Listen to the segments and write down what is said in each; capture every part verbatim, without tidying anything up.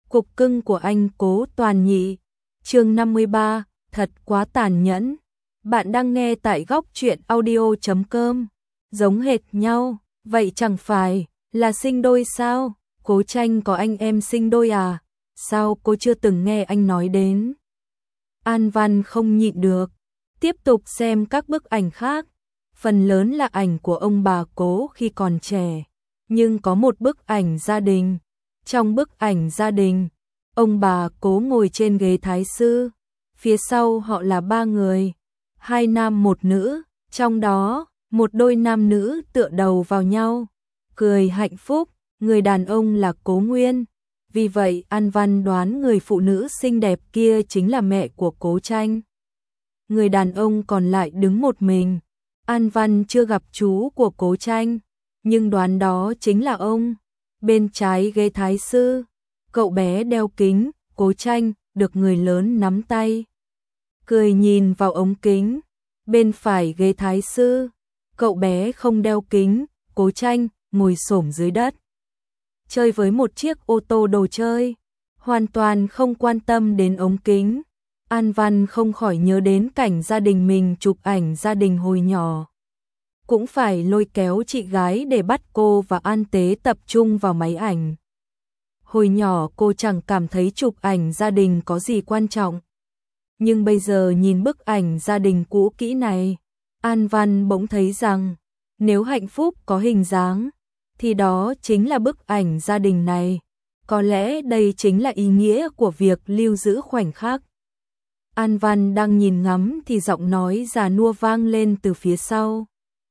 Cục cưng của anh Cố Toàn nhị. Chương năm mươi ba, thật quá tàn nhẫn. Bạn đang nghe tại góc truyện audio chấm com. Giống hệt nhau, vậy chẳng phải là sinh đôi sao? Cố Tranh có anh em sinh đôi à? Sao cô chưa từng nghe anh nói đến? An Văn không nhịn được, tiếp tục xem các bức ảnh khác. Phần lớn là ảnh của ông bà Cố khi còn trẻ, nhưng có một bức ảnh gia đình. Trong bức ảnh gia đình, ông bà Cố ngồi trên ghế thái sư, phía sau họ là ba người, hai nam một nữ, trong đó một đôi nam nữ tựa đầu vào nhau, cười hạnh phúc. Người đàn ông là Cố Nguyên, vì vậy An Văn đoán người phụ nữ xinh đẹp kia chính là mẹ của Cố Tranh. Người đàn ông còn lại đứng một mình. An Văn chưa gặp chú của Cố Tranh, nhưng đoán đó chính là ông. Bên trái ghế thái sư, cậu bé đeo kính, Cố Tranh được người lớn nắm tay, cười nhìn vào ống kính. Bên phải ghế thái sư, cậu bé không đeo kính, Cố Tranh ngồi xổm dưới đất, chơi với một chiếc ô tô đồ chơi, hoàn toàn không quan tâm đến ống kính. An Văn không khỏi nhớ đến cảnh gia đình mình chụp ảnh gia đình hồi nhỏ. Cũng phải lôi kéo chị gái để bắt cô và An Tế tập trung vào máy ảnh. Hồi nhỏ cô chẳng cảm thấy chụp ảnh gia đình có gì quan trọng. Nhưng bây giờ nhìn bức ảnh gia đình cũ kỹ này, An Văn bỗng thấy rằng nếu hạnh phúc có hình dáng, thì đó chính là bức ảnh gia đình này. Có lẽ đây chính là ý nghĩa của việc lưu giữ khoảnh khắc. An Văn đang nhìn ngắm thì giọng nói già nua vang lên từ phía sau.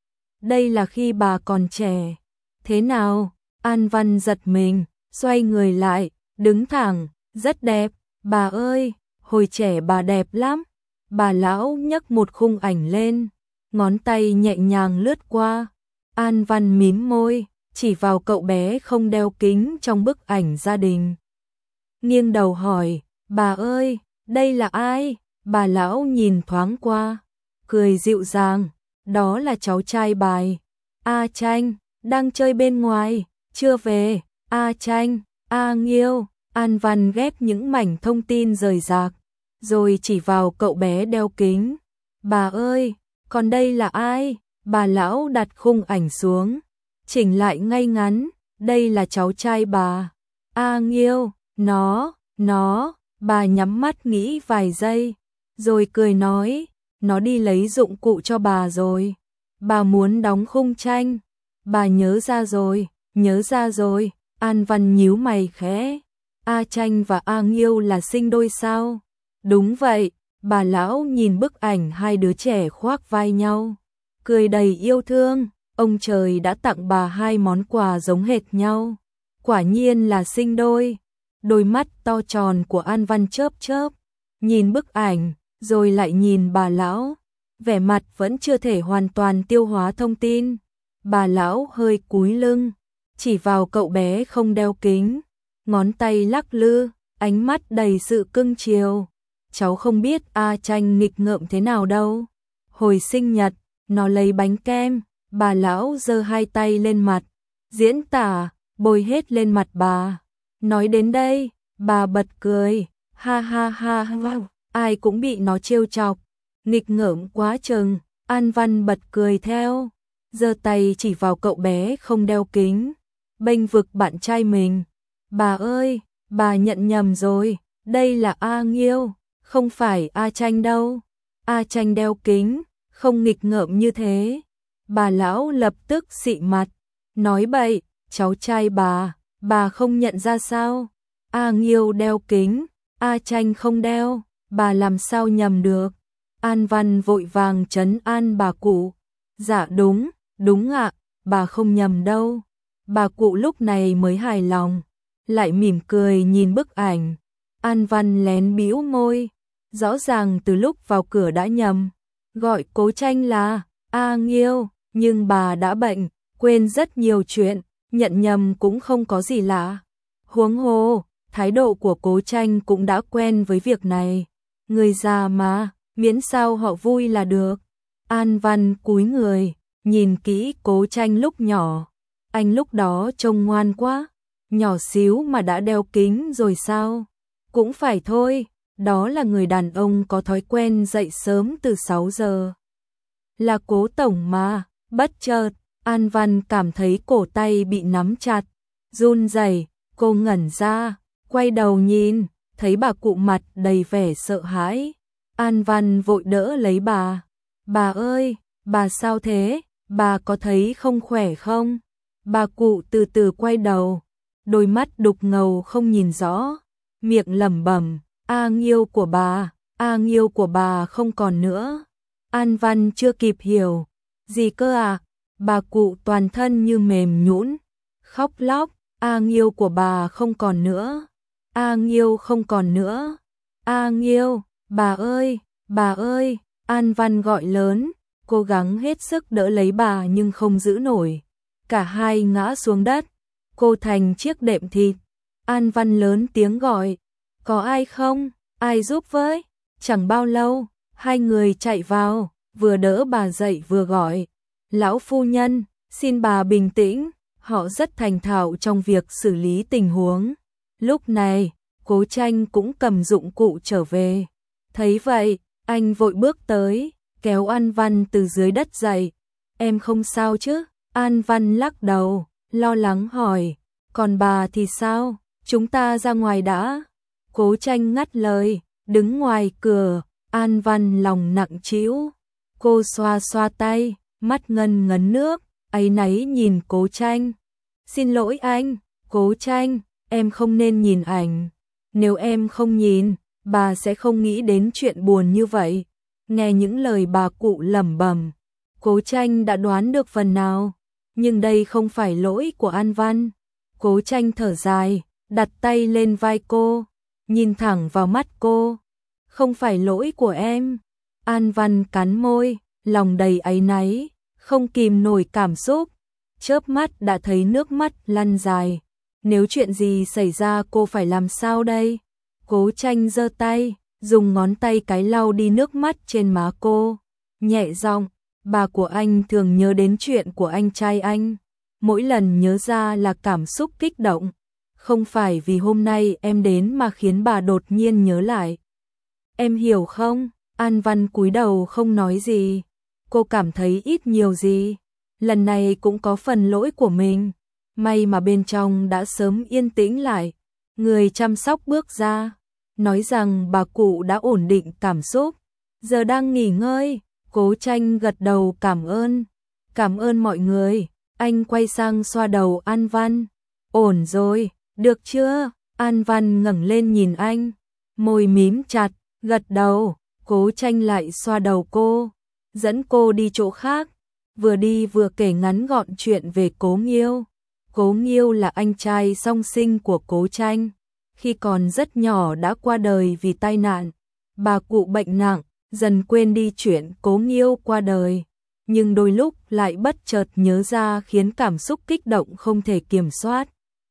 Đây là khi bà còn trẻ. Thế nào? An Văn giật mình, xoay người lại, đứng thẳng, rất đẹp. Bà ơi, hồi trẻ bà đẹp lắm. Bà lão nhấc một khung ảnh lên, ngón tay nhẹ nhàng lướt qua. An Văn mím môi, chỉ vào cậu bé không đeo kính trong bức ảnh gia đình. Nghiêng đầu hỏi, bà ơi, đây là ai? Bà lão nhìn thoáng qua, cười dịu dàng, đó là cháu trai bài. A Tranh, đang chơi bên ngoài, chưa về. A Tranh, A Nghiêu. An Văn ghép những mảnh thông tin rời rạc, rồi chỉ vào cậu bé đeo kính. Bà ơi, còn đây là ai? Bà lão đặt khung ảnh xuống, chỉnh lại ngay ngắn, đây là cháu trai bà. A Nghiêu, nó, nó, bà nhắm mắt nghĩ vài giây, rồi cười nói, nó đi lấy dụng cụ cho bà rồi. Bà muốn đóng khung tranh. Bà nhớ ra rồi, nhớ ra rồi. An Văn nhíu mày khẽ. A Tranh và A Nghiêu là sinh đôi sao? Đúng vậy. Bà lão nhìn bức ảnh hai đứa trẻ khoác vai nhau, cười đầy yêu thương. Ông trời đã tặng bà hai món quà giống hệt nhau. Quả nhiên là sinh đôi. Đôi mắt to tròn của An Văn chớp chớp, nhìn bức ảnh, rồi lại nhìn bà lão. Vẻ mặt vẫn chưa thể hoàn toàn tiêu hóa thông tin. Bà lão hơi cúi lưng, chỉ vào cậu bé không đeo kính, ngón tay lắc lư, ánh mắt đầy sự cưng chiều. Cháu không biết A Tranh nghịch ngợm thế nào đâu. Hồi sinh nhật, nó lấy bánh kem, bà lão giơ hai tay lên mặt, diễn tả, bôi hết lên mặt bà. Nói đến đây, bà bật cười, ha ha ha ha, ai cũng bị nó trêu chọc, nghịch ngợm quá chừng. An Văn bật cười theo, giơ tay chỉ vào cậu bé không đeo kính, bênh vực bạn trai mình. Bà ơi, bà nhận nhầm rồi, đây là A Nghiêu, không phải A Tranh đâu. A Tranh đeo kính, không nghịch ngợm như thế. Bà lão lập tức xị mặt, nói bậy, cháu trai bà, bà không nhận ra sao? A Nghiêu đeo kính, A Tranh không đeo, bà làm sao nhầm được? An Văn vội vàng trấn an bà cụ. Dạ đúng, đúng ạ, bà không nhầm đâu. Bà cụ lúc này mới hài lòng, lại mỉm cười nhìn bức ảnh. An Văn lén bĩu môi, rõ ràng từ lúc vào cửa đã nhầm, gọi Cố Tranh là A Nghiêu, nhưng bà đã bệnh, quên rất nhiều chuyện, nhận nhầm cũng không có gì lạ. Huống hồ, thái độ của Cố Tranh cũng đã quen với việc này. Người già mà, miễn sao họ vui là được. An Văn cúi người, nhìn kỹ Cố Tranh lúc nhỏ. Anh lúc đó trông ngoan quá, nhỏ xíu mà đã đeo kính rồi sao? Cũng phải thôi, đó là người đàn ông có thói quen dậy sớm từ sáu giờ. Là Cố tổng mà, bất chợt, An Văn cảm thấy cổ tay bị nắm chặt, run rẩy, cô ngẩn ra, quay đầu nhìn, thấy bà cụ mặt đầy vẻ sợ hãi. An Văn vội đỡ lấy bà. Bà ơi, bà sao thế? Bà có thấy không khỏe không? Bà cụ từ từ quay đầu, đôi mắt đục ngầu không nhìn rõ, miệng lẩm bẩm, A Nghiêu của bà, A Nghiêu của bà không còn nữa. An Văn chưa kịp hiểu, gì cơ à? Bà cụ toàn thân như mềm nhũn, khóc lóc, A Nghiêu của bà không còn nữa. A Nghiêu không còn nữa. A Nghiêu, bà ơi, bà ơi, An Văn gọi lớn, cố gắng hết sức đỡ lấy bà nhưng không giữ nổi. Cả hai ngã xuống đất, cô thành chiếc đệm thịt. An Văn lớn tiếng gọi, có ai không? Ai giúp với? Chẳng bao lâu, hai người chạy vào, vừa đỡ bà dậy vừa gọi, lão phu nhân, xin bà bình tĩnh. Họ rất thành thạo trong việc xử lý tình huống. Lúc này, Cố Tranh cũng cầm dụng cụ trở về. Thấy vậy, anh vội bước tới, kéo An Văn từ dưới đất dậy. Em không sao chứ? An Văn lắc đầu, lo lắng hỏi, còn bà thì sao? Chúng ta ra ngoài đã. Cố Tranh ngắt lời, đứng ngoài cửa. An Văn lòng nặng trĩu, cô xoa xoa tay, mắt ngân ngấn nước, áy náy nhìn Cố Tranh. Xin lỗi anh, Cố Tranh, em không nên nhìn ảnh. Nếu em không nhìn, bà sẽ không nghĩ đến chuyện buồn như vậy. Nghe những lời bà cụ lẩm bẩm, Cố Tranh đã đoán được phần nào, nhưng đây không phải lỗi của An Văn. Cố Tranh thở dài, đặt tay lên vai cô, nhìn thẳng vào mắt cô. Không phải lỗi của em. An Văn cắn môi, lòng đầy áy náy, không kìm nổi cảm xúc. Chớp mắt đã thấy nước mắt lăn dài. Nếu chuyện gì xảy ra cô phải làm sao đây? Cố Tranh giơ tay, dùng ngón tay cái lau đi nước mắt trên má cô. Nhẹ giọng, bà của anh thường nhớ đến chuyện của anh trai anh. Mỗi lần nhớ ra là cảm xúc kích động. Không phải vì hôm nay em đến mà khiến bà đột nhiên nhớ lại. Em hiểu không? An Văn cúi đầu không nói gì. Cô cảm thấy ít nhiều gì. Lần này cũng có phần lỗi của mình. May mà bên trong đã sớm yên tĩnh lại. Người chăm sóc bước ra, nói rằng bà cụ đã ổn định cảm xúc, giờ đang nghỉ ngơi. Cố Tranh gật đầu cảm ơn. Cảm ơn mọi người. Anh quay sang xoa đầu An Văn. Ổn rồi, được chưa? An Văn ngẩng lên nhìn anh, môi mím chặt, gật đầu. Cố Tranh lại xoa đầu cô, dẫn cô đi chỗ khác, vừa đi vừa kể ngắn gọn chuyện về Cố Nghiêu. Cố Nghiêu là anh trai song sinh của Cố Tranh, khi còn rất nhỏ đã qua đời vì tai nạn. Bà cụ bệnh nặng, dần quên đi chuyện Cố Nghiêu qua đời, nhưng đôi lúc lại bất chợt nhớ ra khiến cảm xúc kích động không thể kiểm soát.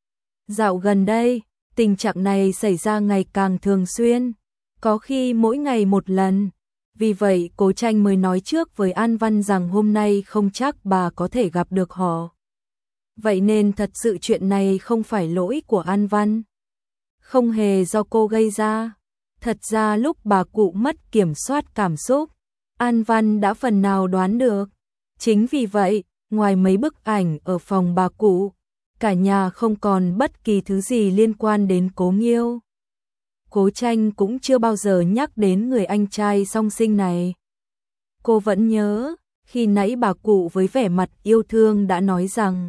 Dạo gần đây, tình trạng này xảy ra ngày càng thường xuyên, có khi mỗi ngày một lần. Vì vậy Cố Tranh mới nói trước với An Văn rằng hôm nay không chắc bà có thể gặp được họ. Vậy nên thật sự chuyện này không phải lỗi của An Văn, không hề do cô gây ra. Thật ra lúc bà cụ mất kiểm soát cảm xúc, An Văn đã phần nào đoán được. Chính vì vậy, ngoài mấy bức ảnh ở phòng bà cụ, cả nhà không còn bất kỳ thứ gì liên quan đến Cố Nghiêu. Cố Tranh cũng chưa bao giờ nhắc đến người anh trai song sinh này. Cô vẫn nhớ, khi nãy bà cụ với vẻ mặt yêu thương đã nói rằng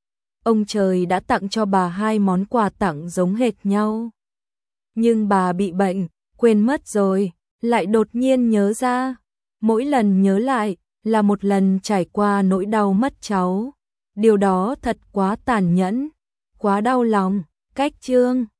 ông trời đã tặng cho bà hai món quà tặng giống hệt nhau. Nhưng bà bị bệnh, quên mất rồi, lại đột nhiên nhớ ra. Mỗi lần nhớ lại là một lần trải qua nỗi đau mất cháu. Điều đó thật quá tàn nhẫn, quá đau lòng. Cách chương